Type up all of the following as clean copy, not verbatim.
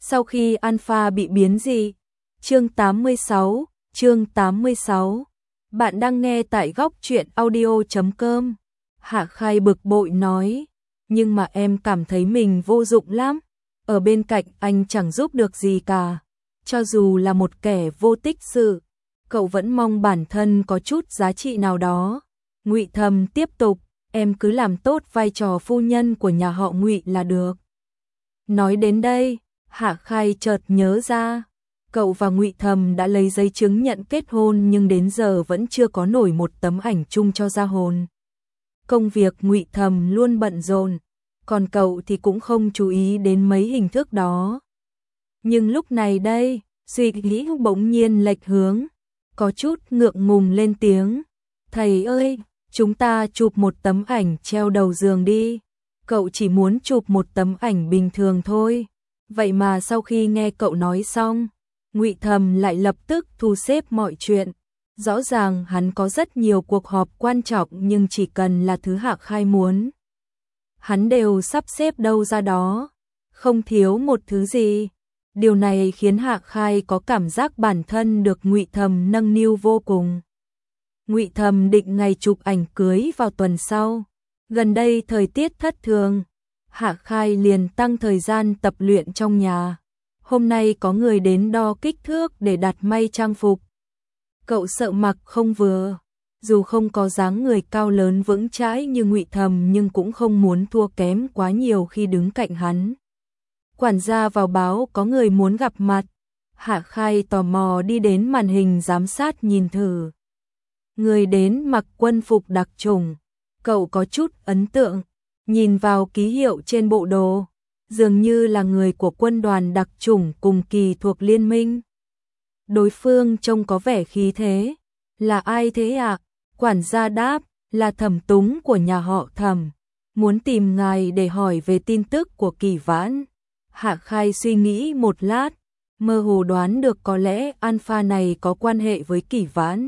Sau khi Alpha bị biến dị. Chương 86. Bạn đang nghe tại góc truyện audio.com. Hạ Khai bực bội nói, nhưng mà em cảm thấy mình vô dụng lắm. Ở bên cạnh anh chẳng giúp được gì cả. Cho dù là một kẻ vô tích sự, cậu vẫn mong bản thân có chút giá trị nào đó. Ngụy Thầm tiếp tục, em cứ làm tốt vai trò phu nhân của nhà họ Ngụy là được. Nói đến đây, Hạ Khai chợt nhớ ra, cậu và Ngụy Thầm đã lấy giấy chứng nhận kết hôn nhưng đến giờ vẫn chưa có nổi một tấm ảnh chung cho ra hồn. Công việc Ngụy Thầm luôn bận rộn, còn cậu thì cũng không chú ý đến mấy hình thức đó. Nhưng lúc này đây, suy nghĩ bỗng nhiên lệch hướng, có chút ngượng ngùng lên tiếng, thầy ơi, chúng ta chụp một tấm ảnh treo đầu giường đi. Cậu chỉ muốn chụp một tấm ảnh bình thường thôi. Vậy mà sau khi nghe cậu nói xong, Ngụy Thầm lại lập tức thu xếp mọi chuyện. Rõ ràng hắn có rất nhiều cuộc họp quan trọng nhưng chỉ cần là thứ Hạ Khai muốn, hắn đều sắp xếp đâu ra đó, không thiếu một thứ gì. Điều này khiến Hạ Khai có cảm giác bản thân được Ngụy Thầm nâng niu vô cùng. Ngụy Thầm định ngày chụp ảnh cưới vào tuần sau. Gần đây thời tiết thất thường, Hạ Khai liền tăng thời gian tập luyện trong nhà. Hôm nay có người đến đo kích thước để đặt may trang phục. Cậu sợ mặc không vừa, dù không có dáng người cao lớn vững chãi như Ngụy Thầm nhưng cũng không muốn thua kém quá nhiều khi đứng cạnh hắn. Quản gia vào báo có người muốn gặp mặt. Hạ Khai tò mò đi đến màn hình giám sát nhìn thử. Người đến mặc quân phục đặc chủng. Cậu có chút ấn tượng, nhìn vào ký hiệu trên bộ đồ, dường như là người của quân đoàn đặc chủng cùng kỳ thuộc liên minh. Đối phương trông có vẻ khí thế. Là ai thế ạ? Quản gia đáp, là Thẩm Túng của nhà họ Thẩm. Muốn tìm ngài để hỏi về tin tức của Kỳ Vãn. Hạ Khai suy nghĩ một lát, mơ hồ đoán được có lẽ Alpha này có quan hệ với Kỳ Vãn.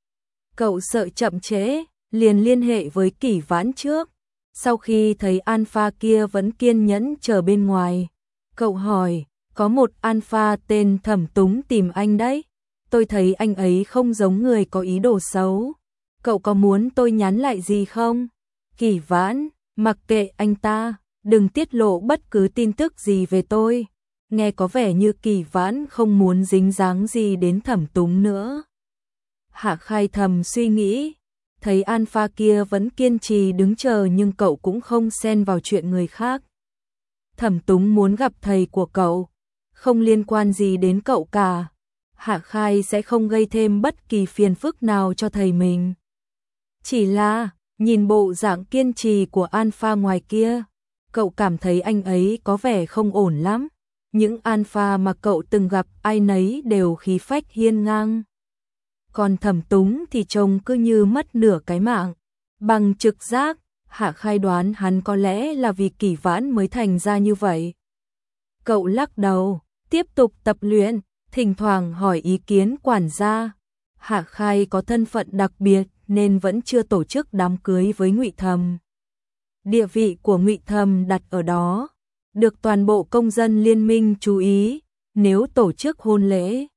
Cậu sợ chậm trễ, liền liên hệ với Kỳ Vãn trước. Sau khi thấy Alpha kia vẫn kiên nhẫn chờ bên ngoài, cậu hỏi, có một Alpha tên Thẩm Túng tìm anh đấy. Tôi thấy anh ấy không giống người có ý đồ xấu. Cậu có muốn tôi nhắn lại gì không? Kỳ Vãn, mặc kệ anh ta, đừng tiết lộ bất cứ tin tức gì về tôi. Nghe có vẻ như Kỳ Vãn không muốn dính dáng gì đến Thẩm Túng nữa. Hạ Khai thầm suy nghĩ, thấy Alpha kia vẫn kiên trì đứng chờ nhưng cậu cũng không xen vào chuyện người khác. Thẩm Túng muốn gặp thầy của cậu, không liên quan gì đến cậu cả. Hạ Khai sẽ không gây thêm bất kỳ phiền phức nào cho thầy mình. Chỉ là, nhìn bộ dạng kiên trì của Alpha ngoài kia, cậu cảm thấy anh ấy có vẻ không ổn lắm. Những Alpha mà cậu từng gặp ai nấy đều khí phách hiên ngang. Còn Thẩm Túng thì trông cứ như mất nửa cái mạng. Bằng trực giác, Hạ Khai đoán hắn có lẽ là vì Kỳ Vãn mới thành ra như vậy. Cậu lắc đầu, tiếp tục tập luyện, thỉnh thoảng hỏi ý kiến quản gia. Hạ Khai có thân phận đặc biệt nên vẫn chưa tổ chức đám cưới với Ngụy Thầm. Địa vị của Ngụy Thầm đặt ở đó, được toàn bộ công dân liên minh chú ý. Nếu tổ chức hôn lễ,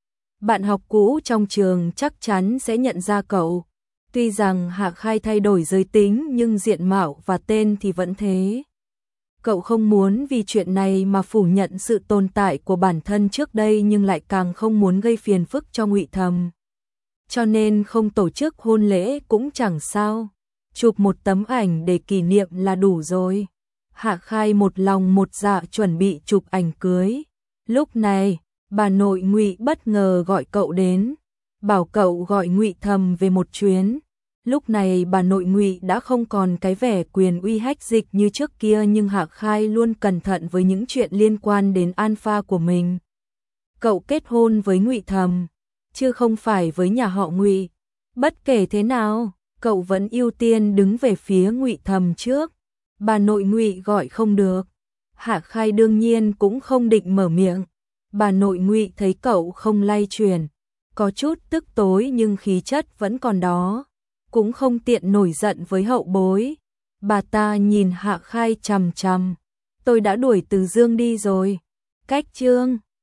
bạn học cũ trong trường chắc chắn sẽ nhận ra cậu. Tuy rằng Hạ Khai thay đổi giới tính nhưng diện mạo và tên thì vẫn thế. Cậu không muốn vì chuyện này mà phủ nhận sự tồn tại của bản thân trước đây nhưng lại càng không muốn gây phiền phức cho Ngụy Thầm. Cho nên không tổ chức hôn lễ cũng chẳng sao. Chụp một tấm ảnh để kỷ niệm là đủ rồi. Hạ Khai một lòng một dạ chuẩn bị chụp ảnh cưới. Lúc này, bà nội Ngụy bất ngờ gọi cậu đến, bảo cậu gọi Ngụy Thầm về một chuyến. Lúc này bà nội Ngụy đã không còn cái vẻ quyền uy hách dịch như trước kia nhưng Hạ Khai luôn cẩn thận với những chuyện liên quan đến Alpha của mình. Cậu kết hôn với Ngụy Thầm, chứ không phải với nhà họ Ngụy. Bất kể thế nào, cậu vẫn ưu tiên đứng về phía Ngụy Thầm trước. Bà nội Ngụy gọi không được. Hạ Khai đương nhiên cũng không định mở miệng. Bà nội Ngụy thấy cậu không lay chuyển, có chút tức tối nhưng khí chất vẫn còn đó, cũng không tiện nổi giận với hậu bối. Bà ta nhìn Hạ Khai chằm chằm, tôi đã đuổi Từ Dương đi rồi. cách chương.